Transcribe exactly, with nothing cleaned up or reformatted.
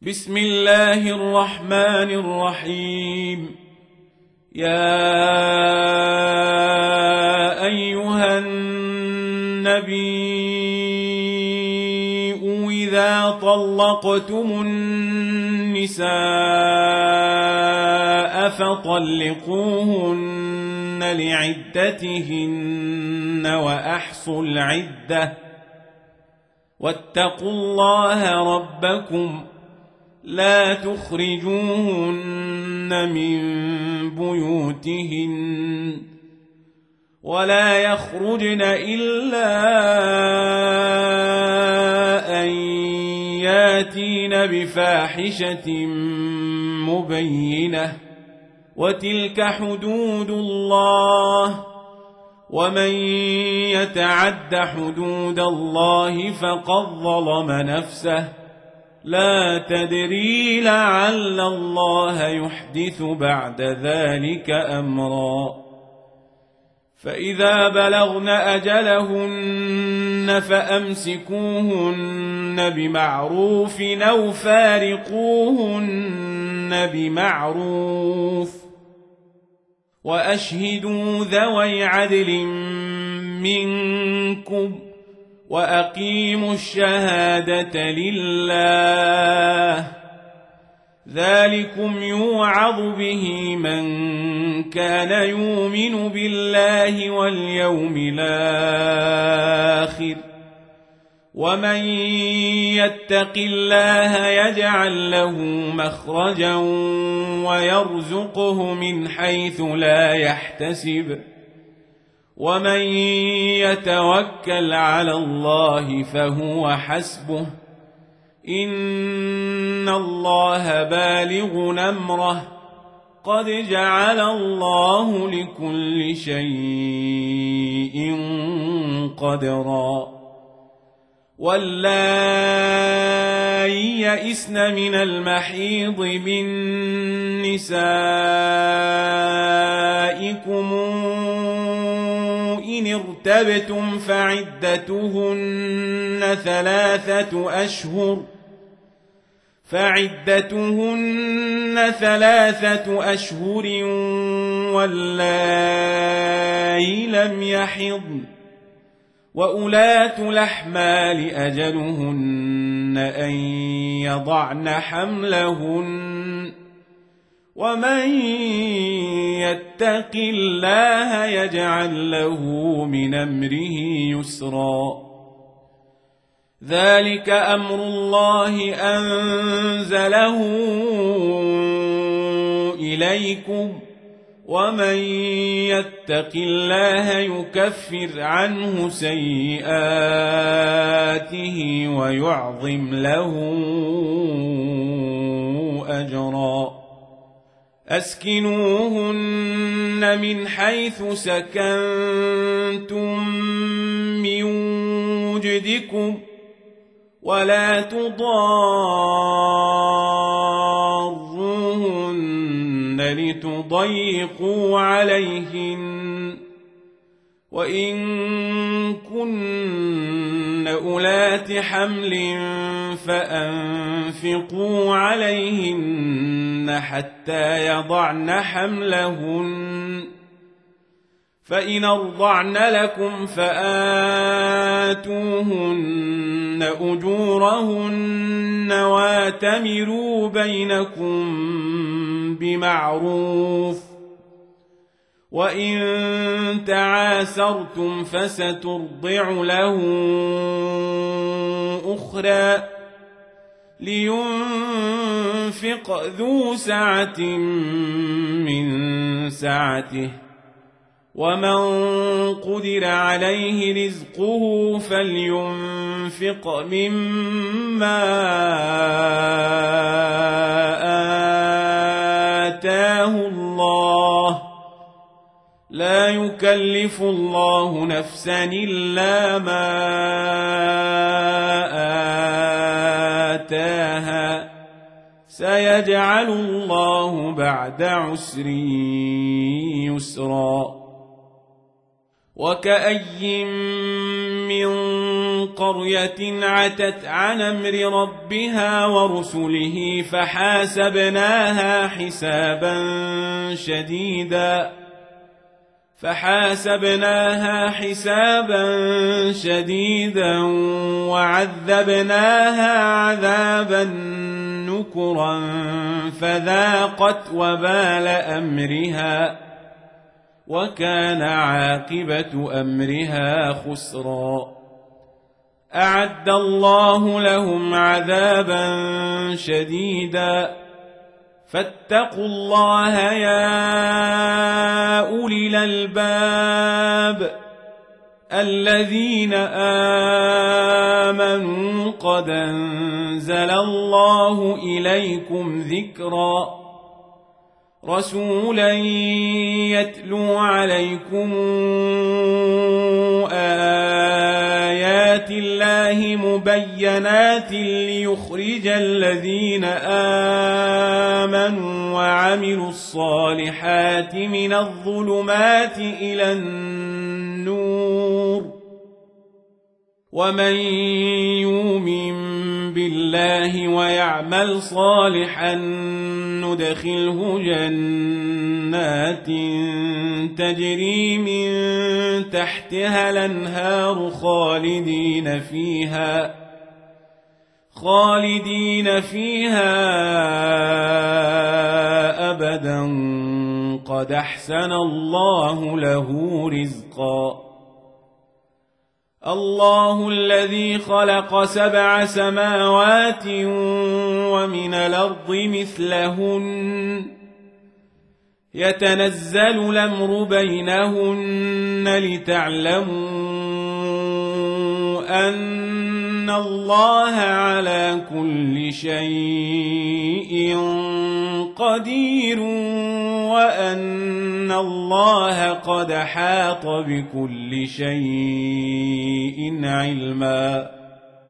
بسم الله الرحمن الرحيم. يا أيها النبي إذا طلقتم النساء فطلقوهن لعدتهن وأحصوا العدة واتقوا الله ربكم لا تخرجوهن من بيوتهن ولا يخرجن إلا أن ياتين بفاحشة مبينة وتلك حدود الله ومن يتعد حدود الله فقد ظلم نفسه لا تدري لعل الله يحدث بعد ذلك أمرا. فإذا بلغن أجلهن فأمسكوهن بمعروف أو فارقوهن بمعروف وأشهدوا ذوي عدل منكم وأقيموا الشهادة لله ذلكم يوعظ به من كان يؤمن بالله واليوم الآخر ومن يتق الله يجعل له مخرجا ويرزقه من حيث لا يحتسب ومن يتوكل على الله فهو حسبه إن الله بالغ أمره قد جعل الله لكل شيء قدرا. واللائي يئسن من المحيض من نسائكم إن ارتبتم فعدتهن ثلاثة أشهر فعدتهن ثلاثة أشهر واللائي لم يحضن وأولاة الأحمال أجلهن أن يضعن حملهن ومن يتق الله يجعل له من أمره يسرا. ذلك أمر الله أنزله إليكم ومن يتق الله يكفر عنه سيئاته ويعظم له أجرا. أسكنوهن من حيث سكنتم من وجدكم ولا تضاروهن لتضيقوا عليهن وإن كن أولات حمل فأنفقوا عليهن حتى يضعن حملهن فإن أرضعن لكم فآتوهن أجورهن واتمروا بينكم بمعروف وإن تعاسرتم فسترضع له أخرى لينفق ذو سعة من سعته ومن قدر عليه رزقه فلينفق مما آتاه الله لا يكلف الله نفسا إلا ما آتاها سيجعل الله بعد عسر يسرا. وكأي من قرية عتت عن أمر ربها ورسله فحاسبناها حسابا شديدا فحاسبناها حسابا شديدا وعذبناها عذابا نكرا فذاقت وبال أمرها وكان عاقبة أمرها خسرا. أعد الله لهم عذابا شديدا فاتقوا الله يا أولي الألباب الذين آمنوا قد أنزل الله إليكم ذكرا رسولا يتلو عليكم آيات الله مبينات ليخرج الذين آمنوا وعملوا الصالحات من الظلمات إلى النور ومن يؤمن بالله ويعمل صالحا ندخله جنات تجري من تحتها الأنهار خالدين فيها خالدين فيها أبدا قد أحسن الله له رزقا. الله الذي خلق سبع سماوات ومن الأرض مثلهن يتنزل الأمر بينهن لتعلموا أن الله على كل شيء قدير وأن الله قد حاط بكل شيء علما.